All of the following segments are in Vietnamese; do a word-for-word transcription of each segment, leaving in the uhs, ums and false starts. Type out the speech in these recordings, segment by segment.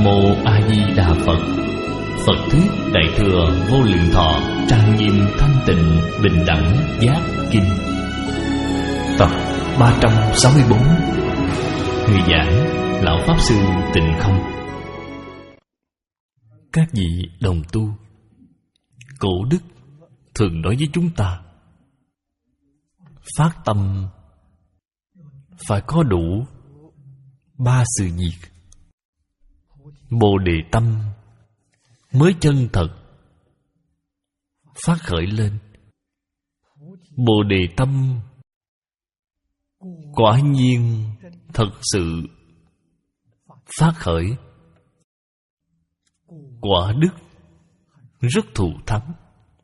Nam Mô A Di Đà Phật. Phật thuyết Đại thừa Vô Lượng Thọ trang nghiêm thanh tịnh bình đẳng giác kinh. Tập ba trăm sáu mươi bốn. Người giảng Lão Pháp Sư Tịnh Không. Các vị đồng tu, Cổ đức thường nói với chúng ta, phát tâm phải có đủ ba sự việc. Bồ đề tâm mới chân thật phát khởi lên. Bồ đề tâm quả nhiên thật sự phát khởi. Quả đức rất thù thắng.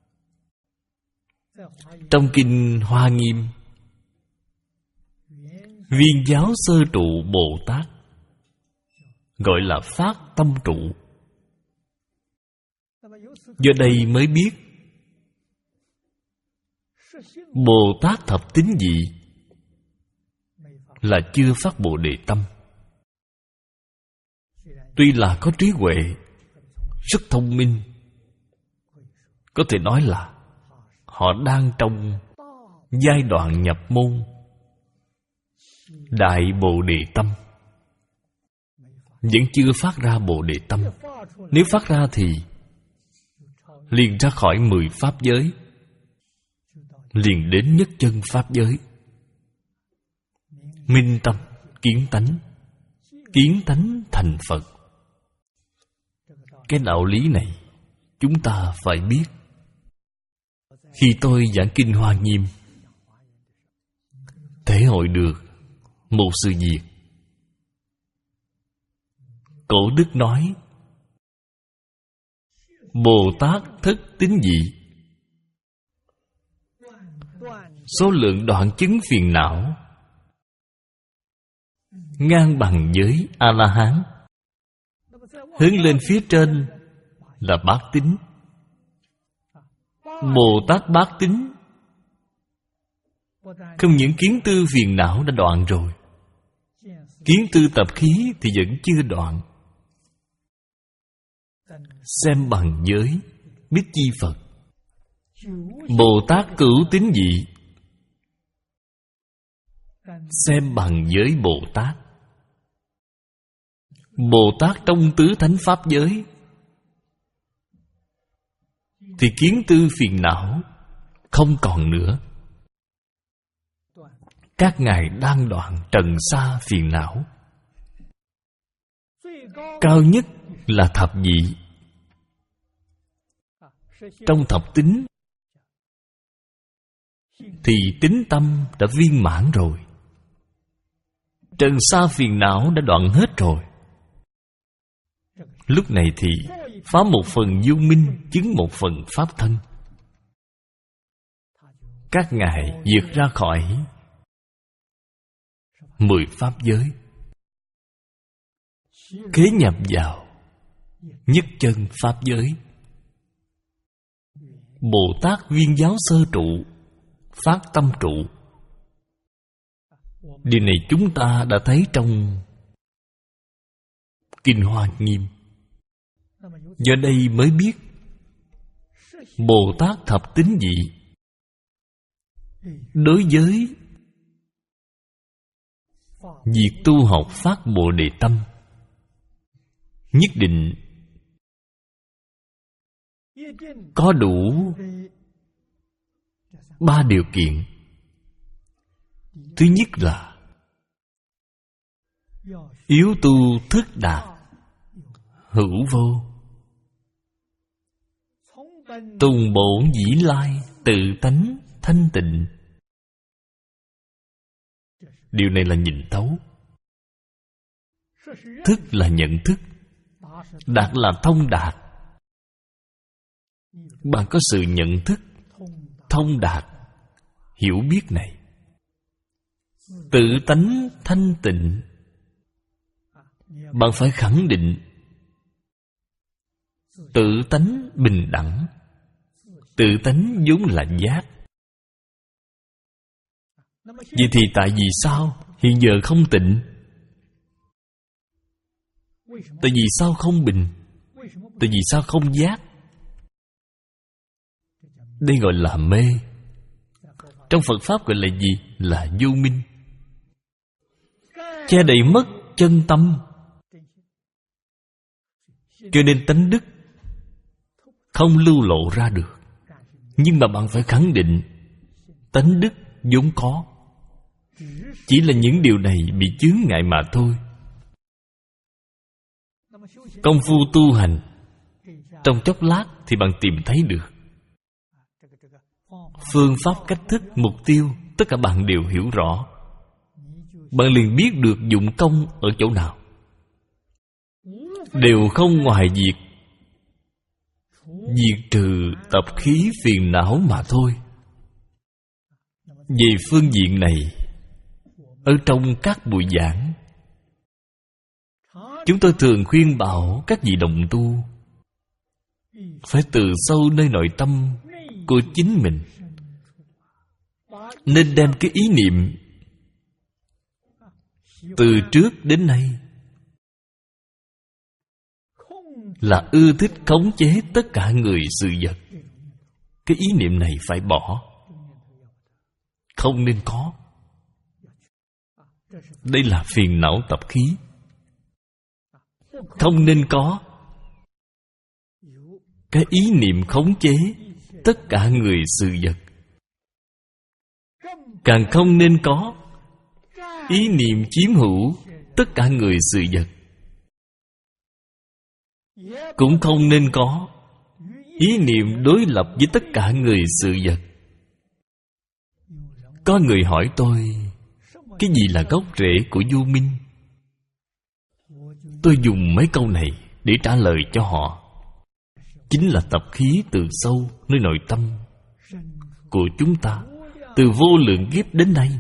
Trong kinh Hoa Nghiêm, Viên giáo sơ trụ Bồ Tát gọi là phát tâm trụ. Do đây mới biết Bồ Tát thập tín vị là chưa phát Bồ đề tâm. Tuy là có trí huệ, rất thông minh, có thể nói là họ đang trong giai đoạn nhập môn Đại Bồ đề tâm, vẫn chưa phát ra Bồ đề tâm. Nếu phát ra thì liền ra khỏi mười pháp giới, liền đến nhất chân pháp giới. Minh tâm kiến tánh, kiến tánh thành Phật. Cái đạo lý này chúng ta phải biết. Khi tôi giảng kinh Hoa Nghiêm, thể hội được một sự việc. Cổ đức nói, Bồ Tát thất tín vị, số lượng đoạn chứng phiền não ngang bằng với A-la-hán. Hướng lên phía trên là bát tín. Bồ Tát bát tín không những kiến tư phiền não đã đoạn rồi, kiến tư tập khí thì vẫn chưa đoạn. Xem bằng giới biết chi Phật. Bồ Tát cửu tín vị, xem bằng giới Bồ Tát. Bồ Tát trong tứ thánh pháp giới thì kiến tư phiền não không còn nữa. Các ngài đang đoạn trần sa phiền não. Cao nhất là thập vị. Trong thập tín thì tín tâm đã viên mãn rồi. Trần sa phiền não đã đoạn hết rồi. Lúc này thì phá một phần vô minh, chứng một phần pháp thân. Các ngài vượt ra khỏi mười pháp giới, khế nhập vào nhất chân pháp giới. Bồ Tát viên giáo sơ trụ, phát tâm trụ. Điều này chúng ta đã thấy trong kinh Hoa Nghiêm. Do đây mới biết Bồ Tát thập tín vị đối với việc tu học phát Bồ đề tâm nhất định có đủ ba điều kiện. Thứ nhất là yếu tu thức đạt, hữu vô, tùng bổn dĩ lai, tự tánh thanh tịnh. Điều này là nhìn thấu. Thức là nhận thức, đạt là thông đạt. Bạn có sự nhận thức, thông đạt, hiểu biết này. Tự tánh thanh tịnh, bạn phải khẳng định tự tánh bình đẳng. Tự tánh vốn là giác. Vậy thì tại vì sao hiện giờ không tịnh? Tại vì sao không bình? Tại vì sao không giác? Đây gọi là mê. Trong Phật Pháp gọi là gì? Là vô minh. Che đậy mất chân tâm. Cho nên tánh đức không lưu lộ ra được. Nhưng mà bạn phải khẳng định tánh đức vốn có. Chỉ là những điều này bị chướng ngại mà thôi. Công phu tu hành trong chốc lát thì bạn tìm thấy được. Phương pháp, cách thức, mục tiêu, tất cả bạn đều hiểu rõ. Bạn liền biết được dụng công ở chỗ nào. Đều không ngoài việc diệt trừ tập khí phiền não mà thôi. Về phương diện này, ở trong các buổi giảng, chúng tôi thường khuyên bảo các vị đồng tu phải từ sâu nơi nội tâm của chính mình, nên đem cái ý niệm từ trước đến nay là ưa thích khống chế tất cả người sự vật. Cái ý niệm này phải bỏ. Không nên có. Đây là phiền não tập khí. Không nên có cái ý niệm khống chế tất cả người sự vật. Càng không nên có ý niệm chiếm hữu tất cả người sự vật. Cũng không nên có ý niệm đối lập với tất cả người sự vật. Có người hỏi tôi, cái gì là gốc rễ của vô minh? Tôi dùng mấy câu này để trả lời cho họ. Chính là tập khí từ sâu nơi nội tâm của chúng ta, từ vô lượng kiếp đến nay,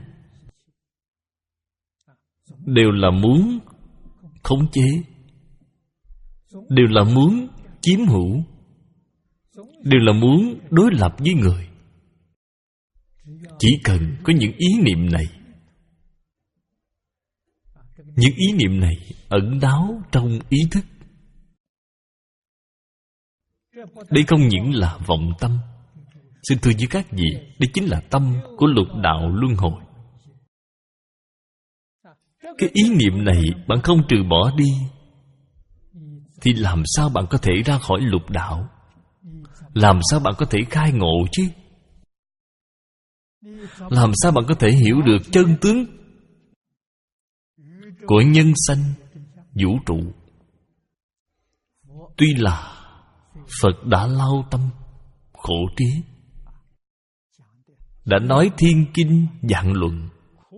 đều là muốn khống chế, đều là muốn chiếm hữu, đều là muốn đối lập với người. Chỉ cần có những ý niệm này, những ý niệm này ẩn náu trong ý thức. Đây không những là vọng tâm. Xin thưa với các vị, đây chính là tâm của lục đạo luân hồi. Cái ý niệm này bạn không trừ bỏ đi thì làm sao bạn có thể ra khỏi lục đạo? Làm sao bạn có thể khai ngộ chứ? Làm sao bạn có thể hiểu được chân tướng của nhân sanh vũ trụ? Tuy là Phật đã lao tâm khổ trí, đã nói thiên kinh vạn luận,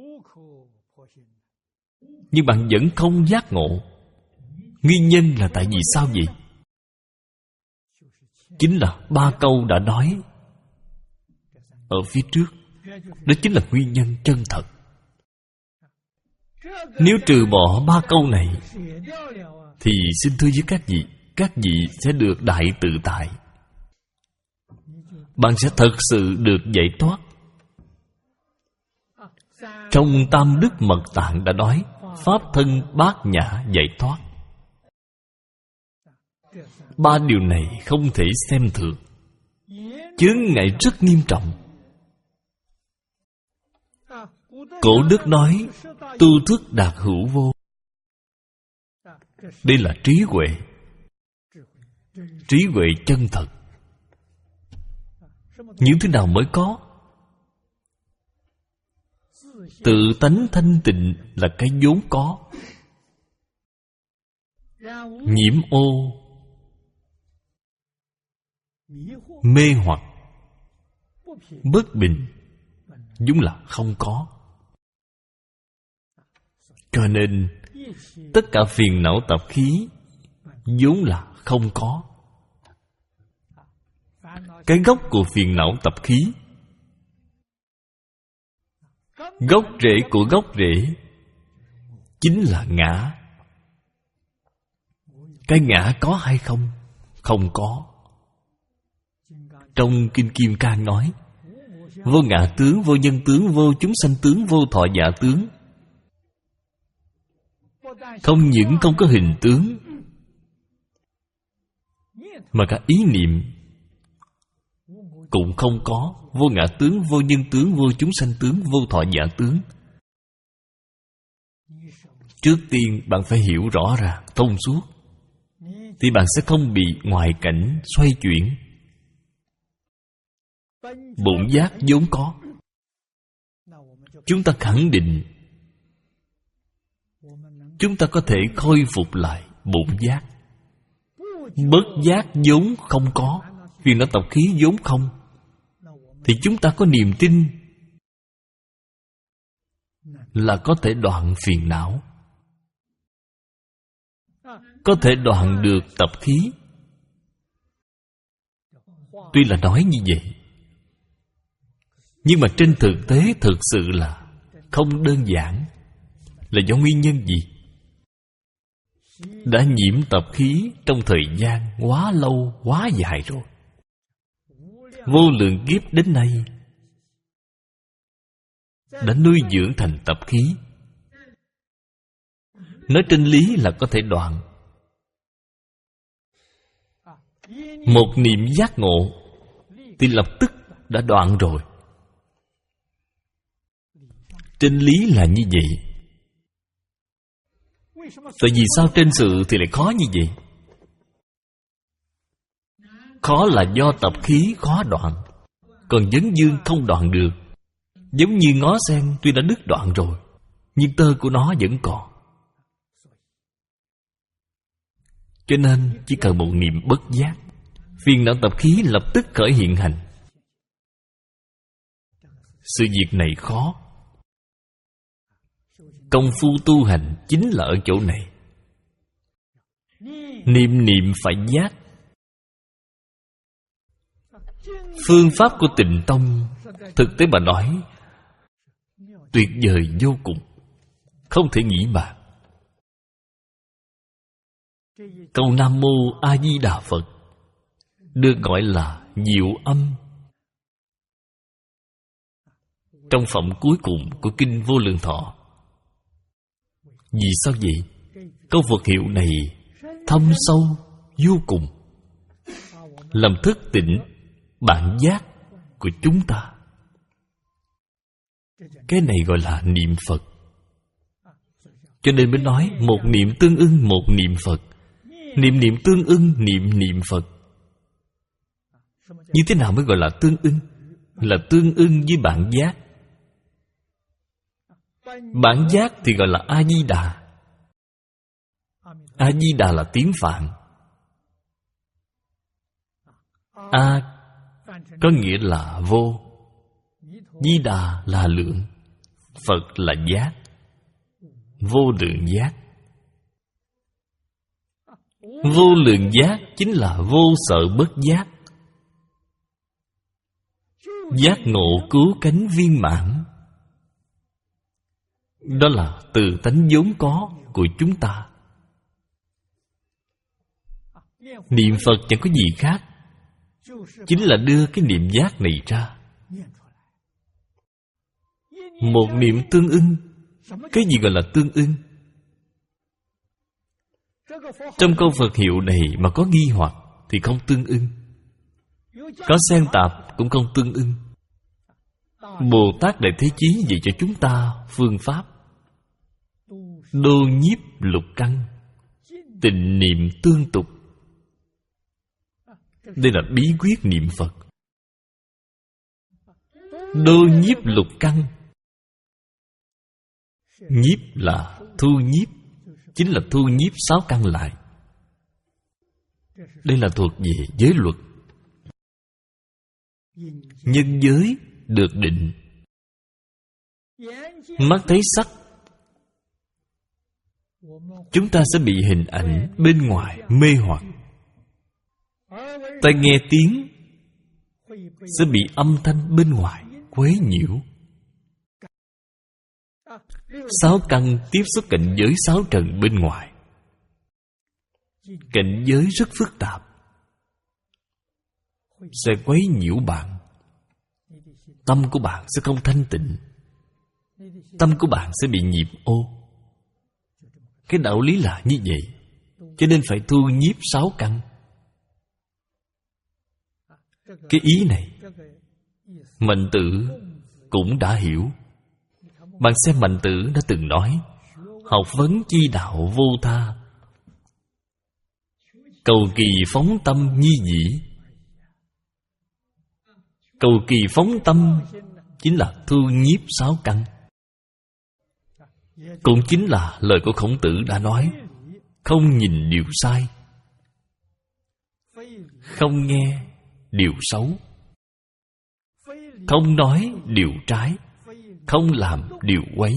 nhưng bạn vẫn không giác ngộ. Nguyên nhân là tại vì sao vậy? Chính là ba câu đã nói ở phía trước. Đó chính là nguyên nhân chân thật. Nếu trừ bỏ ba câu này thì xin thưa với các vị, các vị sẽ được đại tự tại. Bạn sẽ thật sự được giải thoát. Trong Tam Đức Mật Tạng đã nói pháp thân bát nhã giải thoát. Ba điều này không thể xem thường. Chướng ngại rất nghiêm trọng. Cổ đức nói tu thức đạt hữu vô. Đây là trí huệ. Trí huệ chân thật. Những thứ nào mới có? Tự tánh thanh tịnh là cái vốn có. Nhiễm ô, mê hoặc, bất bình vốn là không có. Cho nên tất cả phiền não tập khí vốn là không có. Cái gốc của phiền não tập khí, gốc rễ của gốc rễ chính là ngã. Cái ngã có hay không? Không có. Trong Kinh Kim Cang nói vô ngã tướng, vô nhân tướng, vô chúng sanh tướng, vô thọ giả tướng. Không những không có hình tướng, mà cả ý niệm cũng không có. Vô ngã tướng, vô nhân tướng, vô chúng sanh tướng, vô thọ giả tướng. Trước tiên bạn phải hiểu rõ ràng, thông suốt, thì bạn sẽ không bị ngoại cảnh xoay chuyển. Bổn giác vốn có, chúng ta khẳng định chúng ta có thể khôi phục lại bổn giác. Bất giác vốn không có, phiền não tập khí vốn không, thì chúng ta có niềm tin là có thể đoạn phiền não, có thể đoạn được tập khí. Tuy là nói như vậy, nhưng mà trên thực tế thực sự là không đơn giản. Là do nguyên nhân gì? Đã nhiễm tập khí trong thời gian quá lâu, quá dài rồi. Vô lượng kiếp đến nay đã nuôi dưỡng thành tập khí. Nói trên lý là có thể đoạn. Một niệm giác ngộ thì lập tức đã đoạn rồi. Trên lý là như vậy. Tại vì sao trên sự thì lại khó như vậy? Khó là do tập khí khó đoạn, còn vấn dương không đoạn được. Giống như ngó sen tuy đã đứt đoạn rồi, nhưng tơ của nó vẫn còn. Cho nên chỉ cần một niệm bất giác, phiền não tập khí lập tức khởi hiện hành. Sự việc này khó. Công phu tu hành chính là ở chỗ này. Niệm niệm phải giác. Phương pháp của Tịnh Tông thực tế mà nói tuyệt vời vô cùng, không thể nghĩ bàn. Câu Nam Mô A Di Đà Phật được gọi là diệu âm. Trong phẩm cuối cùng của Kinh Vô Lượng Thọ. Vì sao vậy? Câu Phật hiệu này thâm sâu vô cùng, làm thức tỉnh bản giác của chúng ta. Cái này gọi là niệm Phật. Cho nên mới nói một niệm tương ưng một niệm Phật. Niệm niệm tương ưng niệm niệm Phật. Như thế nào mới gọi là tương ưng? Là tương ưng với bản giác. Bản giác thì gọi là A-di-đà. A-di-đà là tiếng Phạn. A có nghĩa là vô, Di-đà là lượng, Phật là giác, vô lượng giác. Vô lượng giác chính là vô sợ bất giác. Giác ngộ cứu cánh viên mãn. Đó là từ tánh vốn có của chúng ta. Niệm Phật chẳng có gì khác, chính là đưa cái niệm giác này ra. Một niệm tương ưng. Cái gì gọi là tương ưng? Trong câu Phật hiệu này mà có nghi hoặc thì không tương ưng, có xen tạp cũng không tương ưng. Bồ Tát Đại Thế Chí dạy cho chúng ta phương pháp đô nhiếp lục căn, tịnh niệm tương tục. Đây là bí quyết niệm Phật. Đô nhiếp lục căn. Nhiếp là thu nhiếp, chính là thu nhiếp sáu căn lại. Đây là thuộc về giới luật. Nhân giới được định. Mắt thấy sắc, chúng ta sẽ bị hình ảnh bên ngoài mê hoặc. Tai nghe tiếng sẽ bị âm thanh bên ngoài quấy nhiễu. Sáu căn tiếp xúc cảnh giới sáu trần bên ngoài. Cảnh giới rất phức tạp, sẽ quấy nhiễu bạn. Tâm của bạn sẽ không thanh tịnh. Tâm của bạn sẽ bị nhiễm ô. Cái đạo lý là như vậy. Cho nên phải thu nhiếp sáu căn. Cái ý này Mạnh Tử cũng đã hiểu. Bạn xem Mạnh Tử đã từng nói: học vấn chi đạo vô tha, cầu kỳ phóng tâm nhi dĩ. Cầu kỳ phóng tâm chính là thu nhiếp sáu căn. Cũng chính là lời của Khổng Tử đã nói: không nhìn điều sai, không nghe điều xấu, không nói điều trái, không làm điều quấy.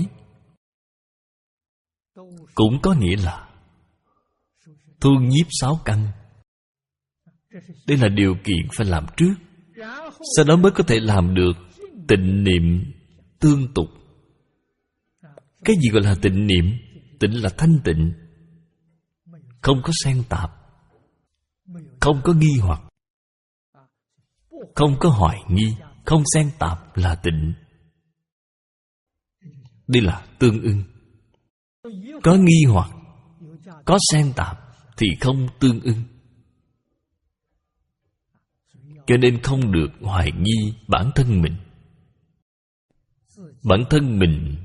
Cũng có nghĩa là thu nhiếp sáu căn. Đây là điều kiện phải làm trước, sau đó mới có thể làm được tịnh niệm tương tục. Cái gì gọi là tịnh niệm? Tịnh là thanh tịnh, không có xen tạp, không có nghi hoặc, không có hoài nghi, không xen tạp là tịnh. Đây là tương ưng. Có nghi hoặc, có xen tạp thì không tương ưng. Cho nên không được hoài nghi bản thân mình. Bản thân mình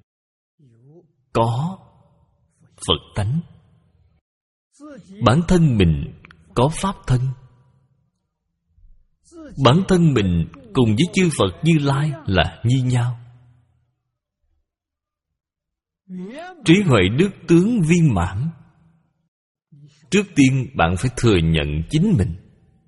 có Phật tánh, bản thân mình có Pháp thân, bản thân mình cùng với chư Phật Như Lai là như nhau. Trí huệ đức tướng viên mãn. Trước tiên bạn phải thừa nhận chính mình.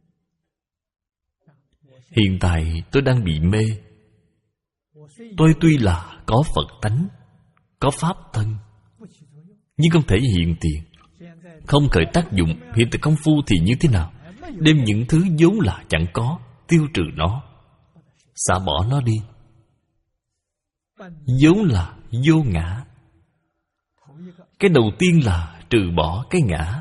Hiện tại tôi đang bị mê. Tôi tuy là có Phật tánh, có Pháp thân, nhưng không thể hiện tiền, không khởi tác dụng. Hiện tại công phu thì như thế nào? Đem những thứ vốn là chẳng có, tiêu trừ nó, xả bỏ nó đi. Vốn là vô ngã. Cái đầu tiên là trừ bỏ cái ngã.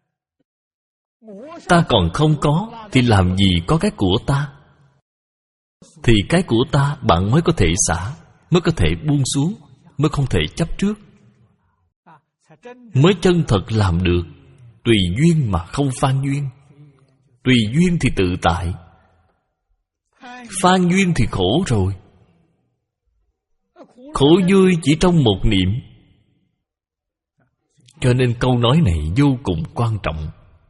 Ta còn không có thì làm gì có cái của ta? Thì cái của ta bạn mới có thể xả, mới có thể buông xuống, mới không thể chấp trước, mới chân thật làm được tùy duyên mà không phan duyên. Tùy duyên thì tự tại, phan duyên thì khổ rồi. Khổ vui chỉ trong một niệm. Cho nên câu nói này vô cùng quan trọng.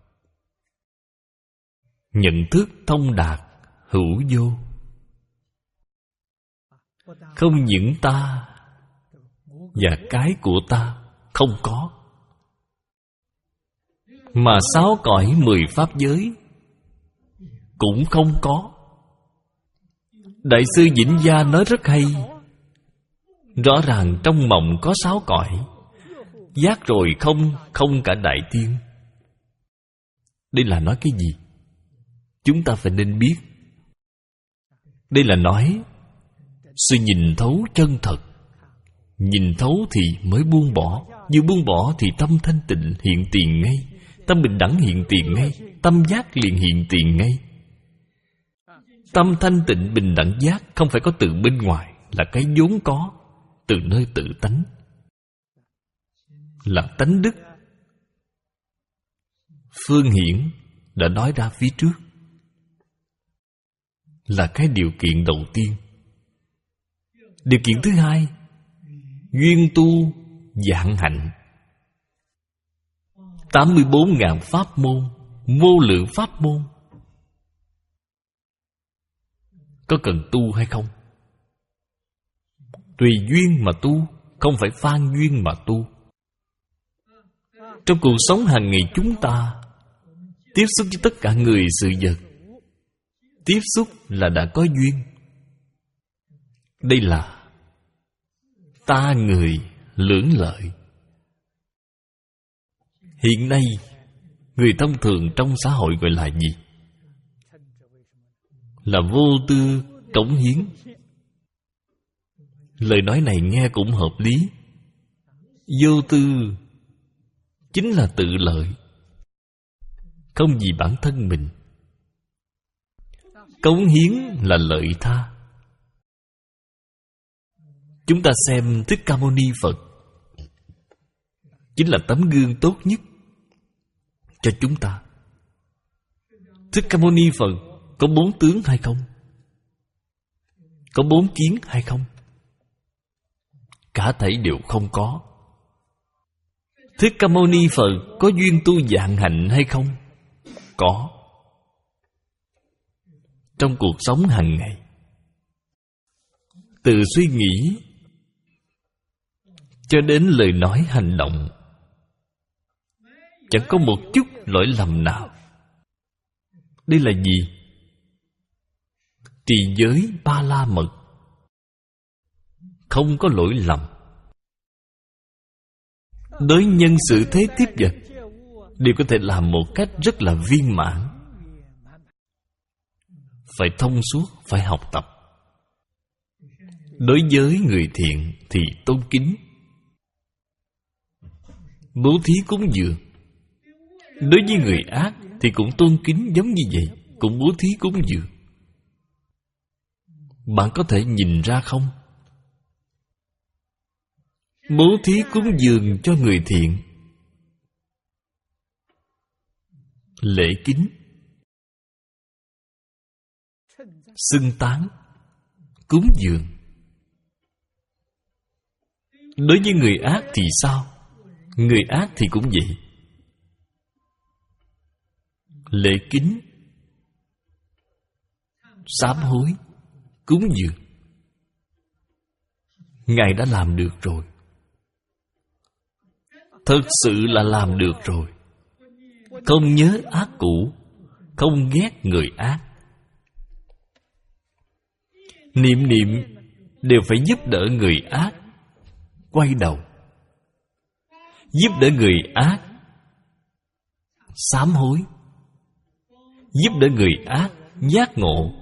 Nhận thức thông đạt hữu vô. Không những ta và cái của ta không có, mà sáu cõi mười pháp giới cũng không có. Đại sư Vĩnh Gia nói rất hay. Rõ ràng trong mộng có sáu cõi, giác rồi không, không cả đại tiên. Đây là nói cái gì? Chúng ta phải nên biết. Đây là nói sự nhìn thấu chân thật. Nhìn thấu thì mới buông bỏ. Như buông bỏ thì tâm thanh tịnh hiện tiền ngay, tâm bình đẳng hiện tiền ngay, tâm giác liền hiện tiền ngay. Tâm thanh tịnh bình đẳng giác không phải có từ bên ngoài, là cái vốn có từ nơi tự tánh, là tánh đức. Phương Hiển đã nói ra phía trước, là cái điều kiện đầu tiên. Điều kiện thứ hai, duyên tu vạn hạnh. Tám mươi bốn ngàn pháp môn, vô lượng pháp môn. Có cần tu hay không? Tùy duyên mà tu, không phải phan duyên mà tu. Trong cuộc sống hàng ngày chúng ta tiếp xúc với tất cả người sự vật, tiếp xúc là đã có duyên. Đây là ta người lưỡng lợi. Hiện nay người thông thường trong xã hội gọi là gì? Là vô tư cống hiến. Lời nói này nghe cũng hợp lý. Vô tư chính là tự lợi, không vì bản thân mình. Cống hiến là lợi tha. Chúng ta xem Thích Ca Mâu Ni Phật chính là tấm gương tốt nhất cho chúng ta. Thích Ca Mâu Ni Phật có bốn tướng hay không? Có bốn kiến hay không? Cả thảy đều không có. Thích Ca Mâu Ni Phật có duyên tu vạn hạnh hay không? Có. Trong cuộc sống hàng ngày, từ suy nghĩ cho đến lời nói hành động, chẳng có một chút lỗi lầm nào. Đây là gì? Trì giới ba la mật, không có lỗi lầm. Đối nhân xử thế tiếp vật đều có thể làm một cách rất là viên mãn. Phải thông suốt, phải học tập. Đối với người thiện thì tôn kính, bố thí cúng dường. Đối với người ác thì cũng tôn kính giống như vậy, cũng bố thí cúng dường. Bạn có thể nhìn ra không? Bố thí cúng dường cho người thiện, lễ kính, xưng tán, cúng dường. Đối với người ác thì sao? Người ác thì cũng vậy. Lễ kính, sám hối, cúng dường. Ngài đã làm được rồi. Thật sự là làm được rồi. Không nhớ ác cũ, không ghét người ác. Niệm niệm đều phải giúp đỡ người ác quay đầu, giúp đỡ người ác sám hối, giúp đỡ người ác giác ngộ.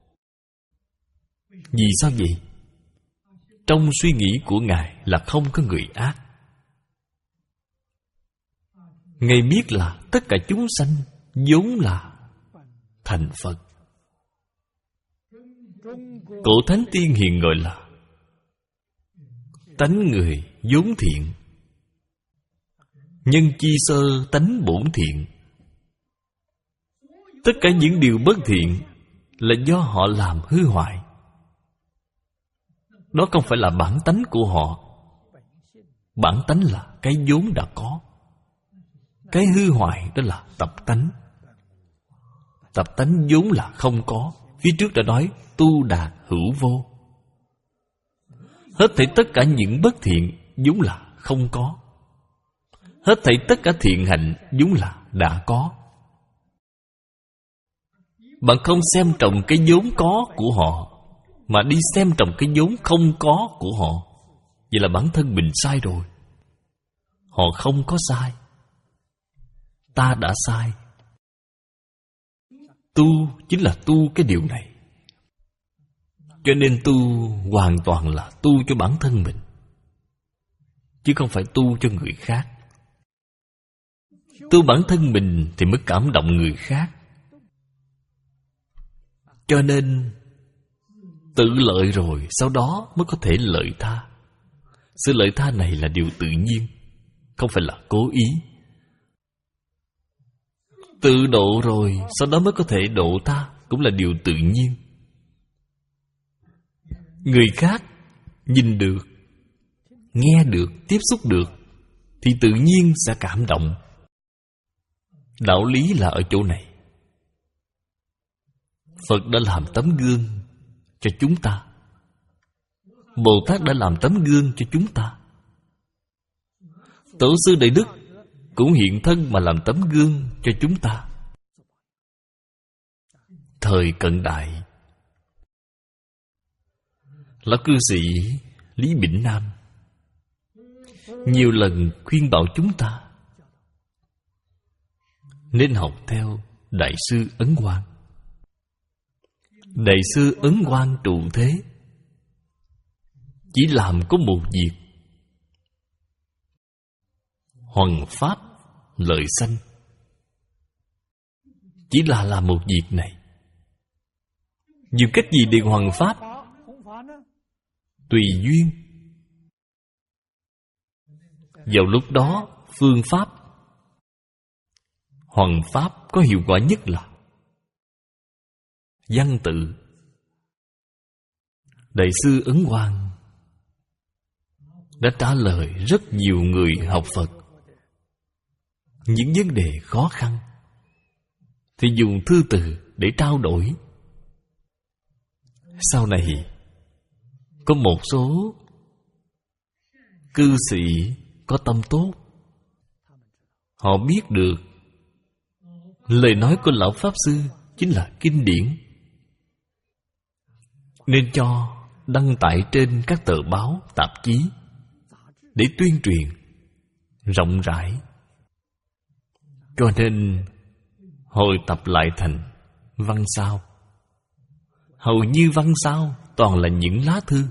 Vì sao vậy? Trong suy nghĩ của Ngài là không có người ác. Ngài biết là tất cả chúng sanh vốn là thành Phật. Cổ Thánh Tiên Hiền gọi là tánh người vốn thiện, nhân chi sơ tánh bổn thiện. Tất cả những điều bất thiện là do họ làm hư hoại. Đó không phải là bản tánh của họ. Bản tánh là cái vốn đã có. Cái hư hoại đó là tập tánh. Tập tánh vốn là không có. Phía trước đã nói tu đạt hữu vô. Hết thảy tất cả những bất thiện vốn là không có. Hết thảy tất cả thiện hạnh vốn là đã có. Bạn không xem trọng cái vốn có của họ, mà đi xem trọng cái vốn không có của họ. Vậy là bản thân mình sai rồi. Họ không có sai, ta đã sai. Tu chính là tu cái điều này. Cho nên tu hoàn toàn là tu cho bản thân mình, chứ không phải tu cho người khác. Tu bản thân mình thì mới cảm động người khác. Cho nên tự lợi rồi sau đó mới có thể lợi tha. Sự lợi tha này là điều tự nhiên, không phải là cố ý. Tự độ rồi sau đó mới có thể độ tha, cũng là điều tự nhiên. Người khác nhìn được, nghe được, tiếp xúc được thì tự nhiên sẽ cảm động. Đạo lý là ở chỗ này. Phật đã làm tấm gương cho chúng ta. Bồ Tát đã làm tấm gương cho chúng ta. Tổ sư Đại Đức cũng hiện thân mà làm tấm gương cho chúng ta. Thời cận đại, lão cư sĩ Lý Bỉnh Nam nhiều lần khuyên bảo chúng ta nên học theo Đại sư Ấn Quang. Đại sư Ấn Quang trụ thế chỉ làm có một việc: hoằng pháp lợi sanh. Chỉ là làm một việc này. Dùng cách gì để hoằng pháp? Tùy duyên. Vào lúc đó phương pháp. Hoằng pháp có hiệu quả nhất là văn tự. Đại sư Ấn Quang đã trả lời rất nhiều người học Phật những vấn đề khó khăn, thì dùng thư từ để trao đổi. Sau này có một số cư sĩ có tâm tốt, họ biết được lời nói của Lão Pháp Sư chính là kinh điển, nên cho đăng tải trên các tờ báo, tạp chí để tuyên truyền rộng rãi. Cho nên hồi tập lại thành văn sao. Hầu như văn sao toàn là những lá thư.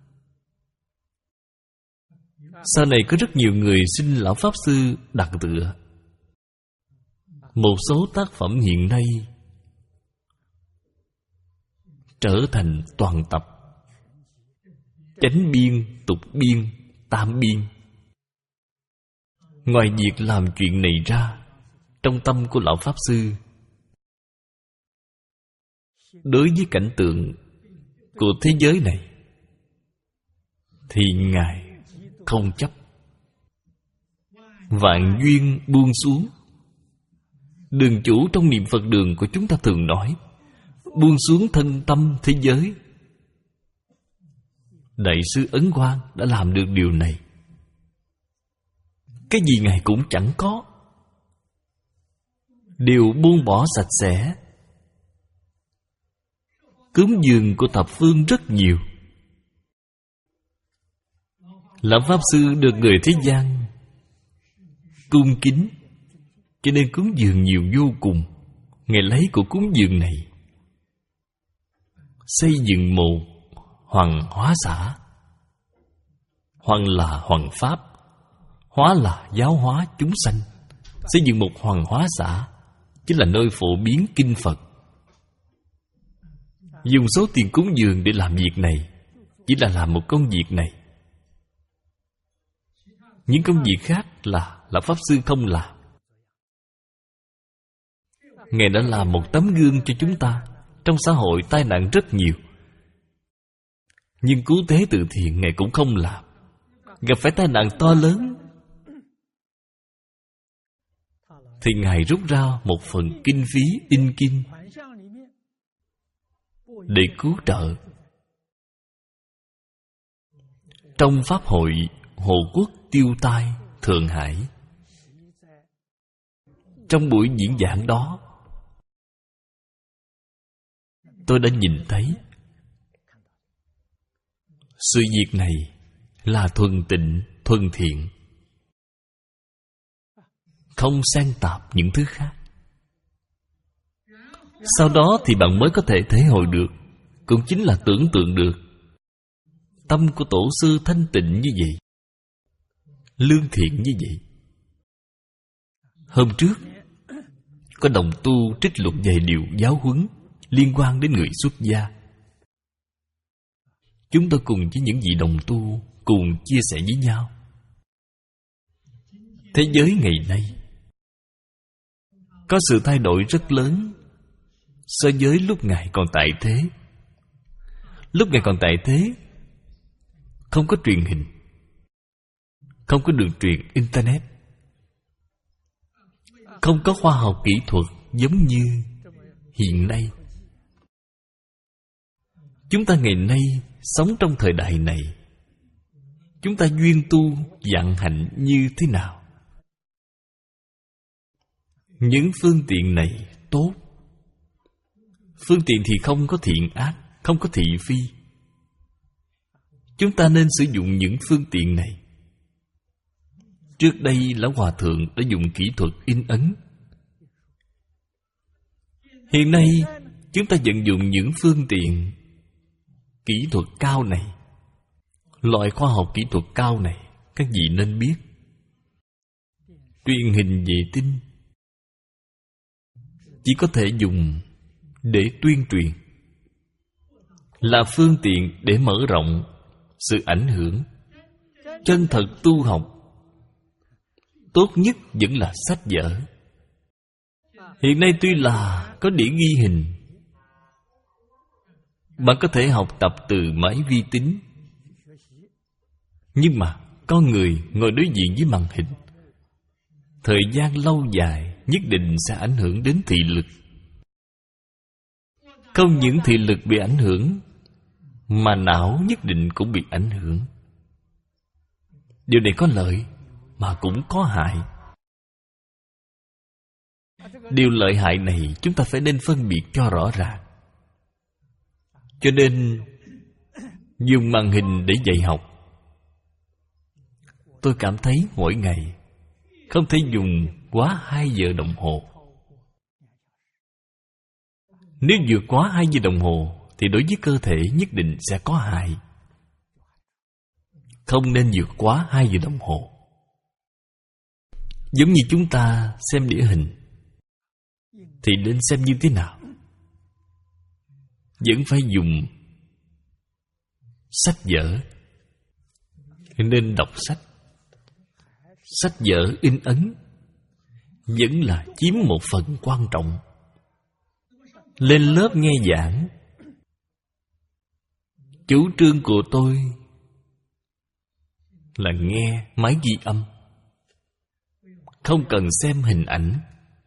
Sau này có rất nhiều người xin Lão Pháp Sư đặt tựa. Một số tác phẩm hiện nay trở thành toàn tập, chánh biên, tục biên, tam biên. Ngoài việc làm chuyện này ra, trong tâm của Lão Pháp Sư, đối với cảnh tượng của thế giới này thì Ngài không chấp. Vạn duyên buông xuống. Đường chủ trong niệm Phật đường của chúng ta thường nói, buông xuống thân tâm thế giới. Đại sư Ấn Quang đã làm được điều này. Cái gì Ngài cũng chẳng có, đều buông bỏ sạch sẽ. Cúng dường của thập phương rất nhiều. Lão Pháp Sư được người thế gian cung kính, cho nên cúng dường nhiều vô cùng. Ngài lấy của cúng dường này xây dựng một hoàng hóa xã. Hoàng là hoàng pháp, hóa là giáo hóa chúng sanh. Xây dựng một hoàng hóa xã chính là nơi phổ biến kinh Phật. Dùng số tiền cúng dường để làm việc này chỉ là làm một công việc này. Những công việc khác là Lão Pháp Sư không làm. Ngài đã làm một tấm gương cho chúng ta. Trong xã hội tai nạn rất nhiều, nhưng cứu thế từ thiện Ngài cũng không làm. Gặp phải tai nạn to lớn thì Ngài rút ra một phần kinh phí in kinh để cứu trợ. Trong Pháp hội Hộ Quốc Tiêu Tai Thượng Hải, trong buổi diễn giảng đó, tôi đã nhìn thấy sự việc này là thuần tịnh, thuần thiện, không xen tạp những thứ khác. Sau đó thì bạn mới có thể thể hội được, cũng chính là tưởng tượng được tâm của tổ sư thanh tịnh như vậy, lương thiện như vậy. Hôm trước có đồng tu trích luận về điều giáo huấn liên quan đến người xuất gia. Chúng tôi cùng với những vị đồng tu cùng chia sẻ với nhau. Thế giới ngày nay có sự thay đổi rất lớn so với lúc Ngài còn tại thế. Lúc Ngài còn tại thế, không có truyền hình, không có đường truyền Internet, không có khoa học kỹ thuật giống như hiện nay. Chúng ta ngày nay sống trong thời đại này, chúng ta duyên tu vạn hạnh như thế nào? Những phương tiện này tốt. Phương tiện thì không có thiện ác, không có thị phi. Chúng ta nên sử dụng những phương tiện này. Trước đây Lão Hòa Thượng đã dùng kỹ thuật in ấn. Hiện nay chúng ta vận dụng những phương tiện kỹ thuật cao này. Loại khoa học kỹ thuật cao này các vị nên biết. Truyền hình vệ tinh chỉ có thể dùng để tuyên truyền, là phương tiện để mở rộng sự ảnh hưởng. Chân thật tu học tốt nhất vẫn là sách vở. Hiện nay tuy là có đĩa ghi hình, bạn có thể học tập từ máy vi tính, nhưng mà con người ngồi đối diện với màn hình thời gian lâu dài nhất định sẽ ảnh hưởng đến thị lực. Không những thị lực bị ảnh hưởng, mà não nhất định cũng bị ảnh hưởng. Điều này có lợi mà cũng có hại. Điều lợi hại này chúng ta phải nên phân biệt cho rõ ràng. Cho nên dùng màn hình để dạy học, tôi cảm thấy mỗi ngày không thể dùng quá hai giờ đồng hồ. Nếu vượt quá hai giờ đồng hồ thì đối với cơ thể nhất định sẽ có hại. Không nên vượt quá hai giờ đồng hồ. Giống như chúng ta xem đĩa hình thì nên xem như thế nào? Vẫn phải dùng sách vở, nên đọc sách. Sách vở in ấn vẫn là chiếm một phần quan trọng. Lên lớp nghe giảng, chủ trương của tôi là nghe máy ghi âm, không cần xem hình ảnh.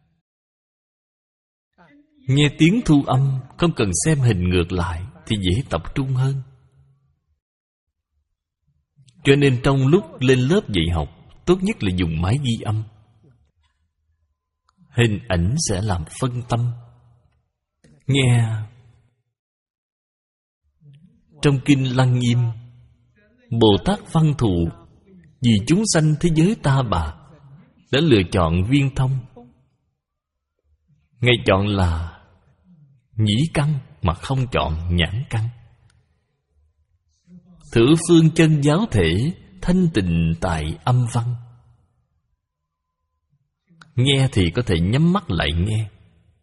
Nghe tiếng thu âm, không cần xem hình ngược lại thì dễ tập trung hơn. Cho nên trong lúc lên lớp dạy học, tốt nhất là dùng máy ghi âm. Hình ảnh sẽ làm phân tâm. Nghe trong Kinh Lăng Nghiêm, Bồ Tát Văn Thù vì chúng sanh thế giới ta bà đã lựa chọn viên thông. Ngài chọn là nhĩ căn mà không chọn nhãn căn. Thử phương chân giáo thể thanh tịnh tại âm văn. Nghe thì có thể nhắm mắt lại nghe,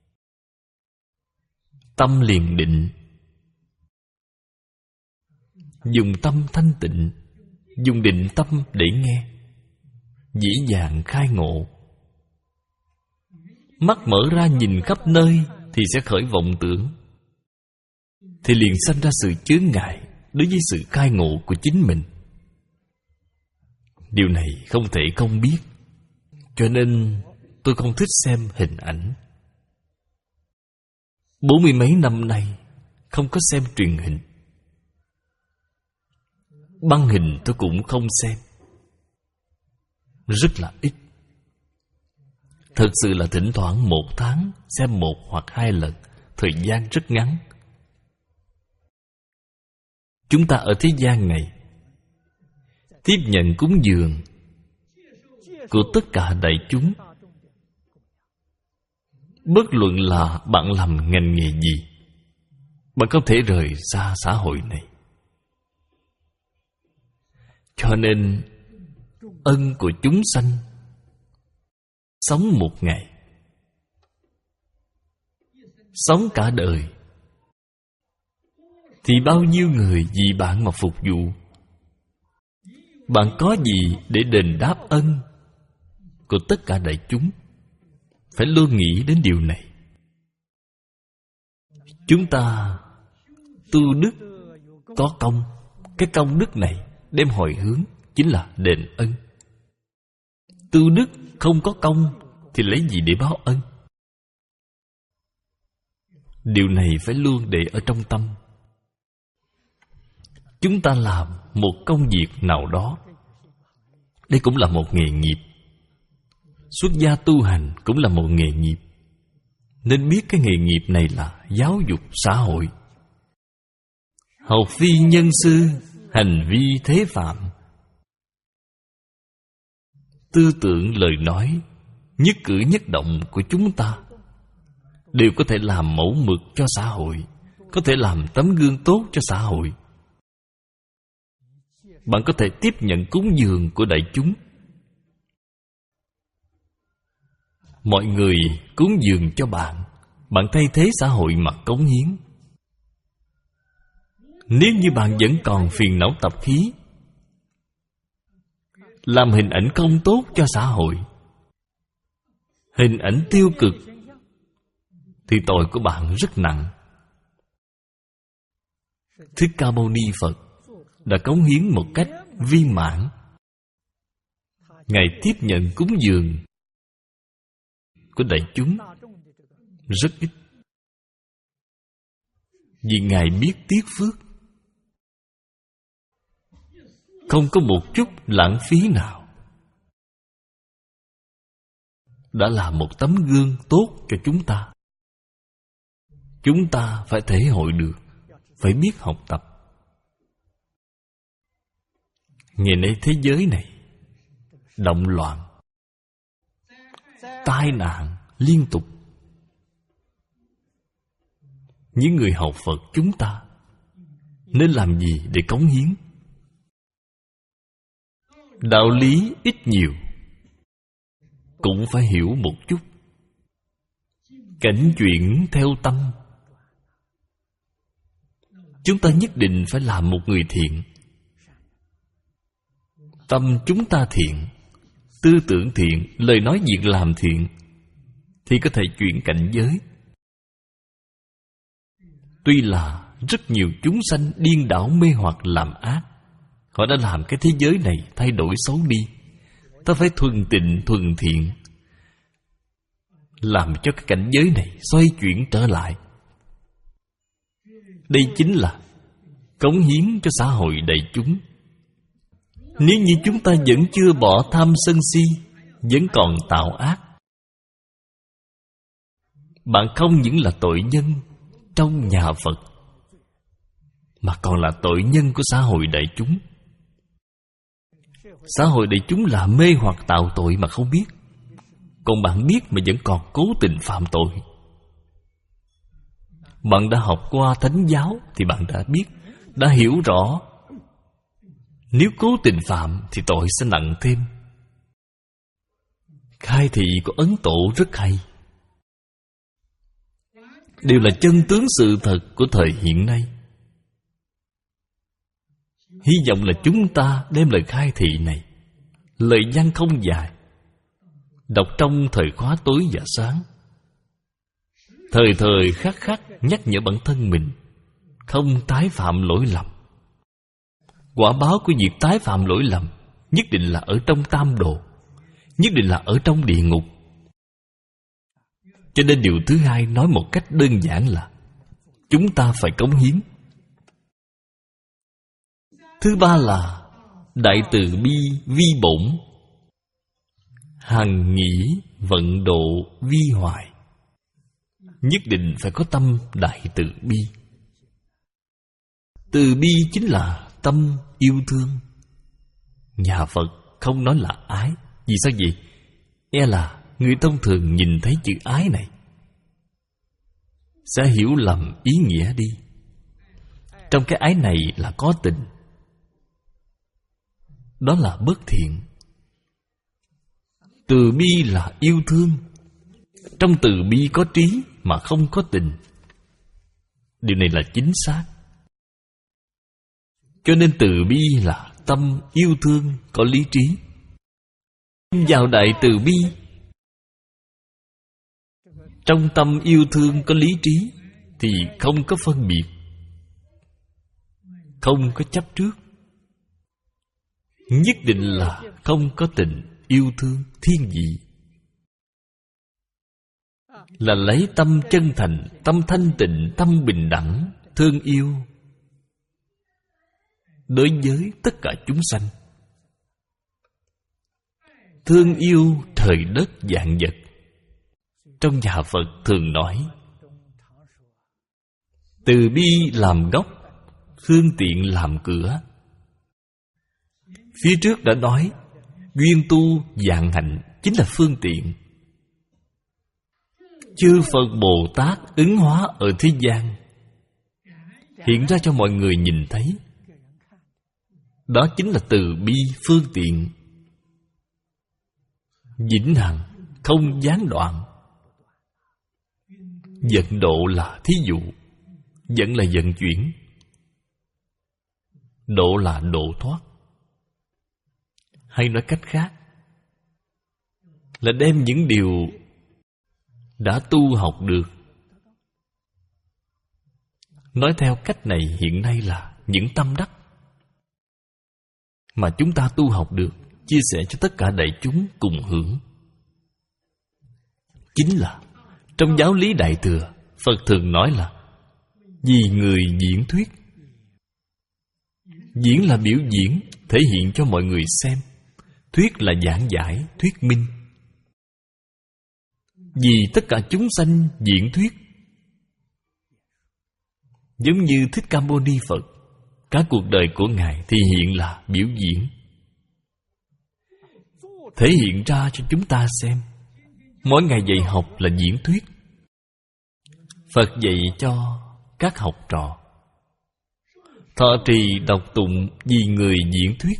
tâm liền định. Dùng tâm thanh tịnh, dùng định tâm để nghe, dễ dàng khai ngộ. Mắt mở ra nhìn khắp nơi thì sẽ khởi vọng tưởng, thì liền sanh ra sự chướng ngại đối với sự khai ngộ của chính mình. Điều này không thể không biết. Cho nên tôi không thích xem hình ảnh. Bốn mươi mấy năm nay không có xem truyền hình. Băng hình tôi cũng không xem, rất là ít. Thật sự là thỉnh thoảng một tháng xem một hoặc hai lần, thời gian rất ngắn. Chúng ta ở thế gian này tiếp nhận cúng dường của tất cả đại chúng, bất luận là bạn làm ngành nghề gì, bạn không thể rời xa xã hội này. Cho nên ân của chúng sanh sống một ngày, sống cả đời, thì bao nhiêu người vì bạn mà phục vụ. Bạn có gì để đền đáp ân của tất cả đại chúng? Phải luôn nghĩ đến điều này. Chúng ta tu đức có công, cái công đức này đem hồi hướng chính là đền ân. Tu đức không có công thì lấy gì để báo ân? Điều này phải luôn để ở trong tâm. Chúng ta làm một công việc nào đó, đây cũng là một nghề nghiệp. Xuất gia tu hành cũng là một nghề nghiệp. Nên biết cái nghề nghiệp này là giáo dục xã hội. Học phi nhân sư, hành vi thế phạm. Tư tưởng, lời nói, nhất cử nhất động của chúng ta đều có thể làm mẫu mực cho xã hội, có thể làm tấm gương tốt cho xã hội. Bạn có thể tiếp nhận cúng dường của đại chúng. Mọi người cúng dường cho bạn, bạn thay thế xã hội mà cống hiến. Nếu như bạn vẫn còn phiền não tập khí, làm hình ảnh không tốt cho xã hội, hình ảnh tiêu cực, thì tội của bạn rất nặng. Thích Ca Mâu Ni Phật đã cống hiến một cách viên mãn. Ngài tiếp nhận cúng dường của đại chúng rất ít, vì Ngài biết tiếc phước, không có một chút lãng phí nào, đã là một tấm gương tốt cho chúng ta. Chúng ta phải thể hội được, phải biết học tập. Ngày nay thế giới này động loạn, tai nạn liên tục. Những người học Phật chúng ta nên làm gì để cống hiến? Đạo lý ít nhiều cũng phải hiểu một chút. Cảnh chuyển theo tâm. Chúng ta nhất định phải làm một người thiện. Tâm chúng ta thiện, tư tưởng thiện, lời nói việc làm thiện, thì có thể chuyển cảnh giới. Tuy là rất nhiều chúng sanh điên đảo mê hoặc làm ác, họ đã làm cái thế giới này thay đổi xấu đi. Ta phải thuần tịnh thuần thiện, làm cho cái cảnh giới này xoay chuyển trở lại. Đây chính là cống hiến cho xã hội đại chúng. Nếu như chúng ta vẫn chưa bỏ tham sân si, vẫn còn tạo ác, bạn không những là tội nhân trong nhà Phật, mà còn là tội nhân của xã hội đại chúng. Xã hội đại chúng là mê hoặc tạo tội mà không biết, còn bạn biết mà vẫn còn cố tình phạm tội. Bạn đã học qua thánh giáo thì bạn đã biết, đã hiểu rõ, nếu cố tình phạm thì tội sẽ nặng thêm. Khai thị của Ấn Tổ rất hay, đều là chân tướng sự thật của thời hiện nay. Hy vọng là chúng ta đem lời khai thị này, lời văn không dài, đọc trong thời khóa tối và sáng, thời thời khắc khắc nhắc nhở bản thân mình không tái phạm lỗi lầm. Quả báo của việc tái phạm lỗi lầm nhất định là ở trong tam đồ, nhất định là ở trong địa ngục. Cho nên điều thứ hai nói một cách đơn giản là chúng ta phải cống hiến. Thứ ba là đại từ bi vi bổn, hằng nghĩ vận độ vi hoài. Nhất định phải có tâm đại từ bi. Từ bi chính là tâm yêu thương. Nhà Phật không nói là ái. Vì sao vậy? E là người thông thường nhìn thấy chữ ái này sẽ hiểu lầm ý nghĩa đi. Trong cái ái này là có tình, đó là bất thiện. Từ bi là yêu thương. Trong từ bi có trí mà không có tình. Điều này là chính xác. Cho nên từ bi là tâm yêu thương có lý trí. Vào đại từ bi, trong tâm yêu thương có lý trí, thì không có phân biệt, không có chấp trước, nhất định là không có tình yêu thương thiên vị. Là lấy tâm chân thành, tâm thanh tịnh, tâm bình đẳng, thương yêu đối với tất cả chúng sanh. Thương yêu trời đất vạn vật. Trong nhà Phật thường nói từ bi làm gốc, phương tiện làm cửa. Phía trước đã nói duyên tu vạn hạnh chính là phương tiện. Chư Phật Bồ Tát ứng hóa ở thế gian, hiện ra cho mọi người nhìn thấy. Đó chính là từ bi phương tiện, vĩnh hằng, không gián đoạn. Vận độ là thí dụ. Vận là vận chuyển, độ là độ thoát. Hay nói cách khác là đem những điều đã tu học được. Nói theo cách này hiện nay là những tâm đắc mà chúng ta tu học được, chia sẻ cho tất cả đại chúng cùng hưởng. Chính là trong giáo lý Đại Thừa, Phật thường nói là vì người diễn thuyết. Diễn là biểu diễn, thể hiện cho mọi người xem. Thuyết là giảng giải, thuyết minh. Vì tất cả chúng sanh diễn thuyết. Giống như Thích Ca Mâu Ni Phật, cả cuộc đời của Ngài thì hiện là biểu diễn, thể hiện ra cho chúng ta xem. Mỗi ngày dạy học là diễn thuyết. Phật dạy cho các học trò thọ trì đọc tụng vì người diễn thuyết.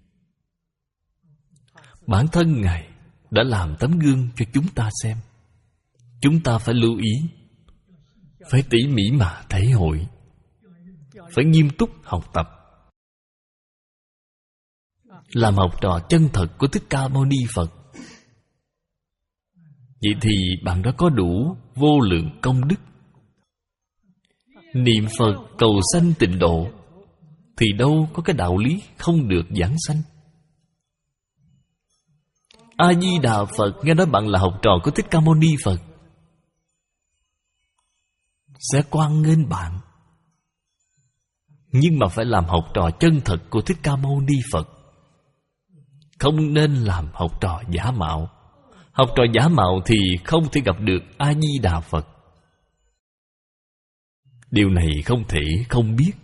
Bản thân Ngài đã làm tấm gương cho chúng ta xem. Chúng ta phải lưu ý, phải tỉ mỉ mà thể hội, phải nghiêm túc học tập, làm học trò chân thật của Thích Ca Mâu Ni Phật. Vậy thì bạn đã có đủ vô lượng công đức. Niệm Phật cầu sanh tịnh độ thì đâu có cái đạo lý không được giảng sanh. A-di-đà Phật nghe nói bạn là học trò của Thích Ca Mâu Ni Phật, sẽ hoan nghênh bạn. Nhưng mà phải làm học trò chân thật của Thích Ca Mâu Ni Phật, không nên làm học trò giả mạo. Học trò giả mạo thì không thể gặp được A-di-đà Phật. Điều này không thể không biết,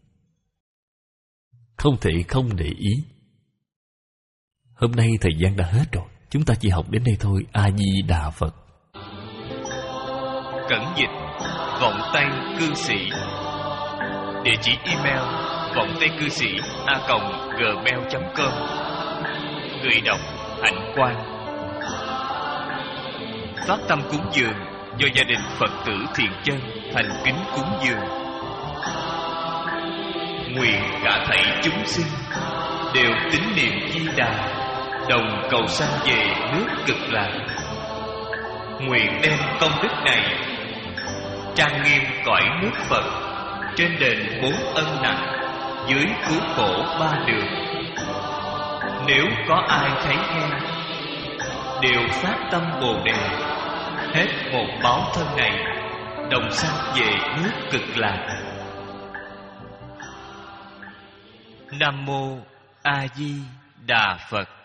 không thể không để ý. Hôm nay thời gian đã hết rồi, chúng ta chỉ học đến đây thôi. A-di-đà Phật. Cẩn dịch Vọng Tây Cư Sĩ. Địa chỉ email vọng tây cư sĩ a còng gmail chấm com. Người đọc Hạnh Quang. Phát tâm cúng dường do gia đình Phật tử Thiện Chân thành kính cúng dường. Nguyện cả thảy chúng sinh đều tín niệm Di Đà, đồng cầu sanh về nước Cực Lạc. Nguyện đem công đức này trang nghiêm cõi nước Phật, trên đền bốn ân nặng, dưới cứu khổ ba đường. Nếu có ai thấy nghe, đều phát tâm Bồ Đề, hết một báo thân này, đồng sanh về nước Cực Lạc. Nam mô A Di Đà Phật.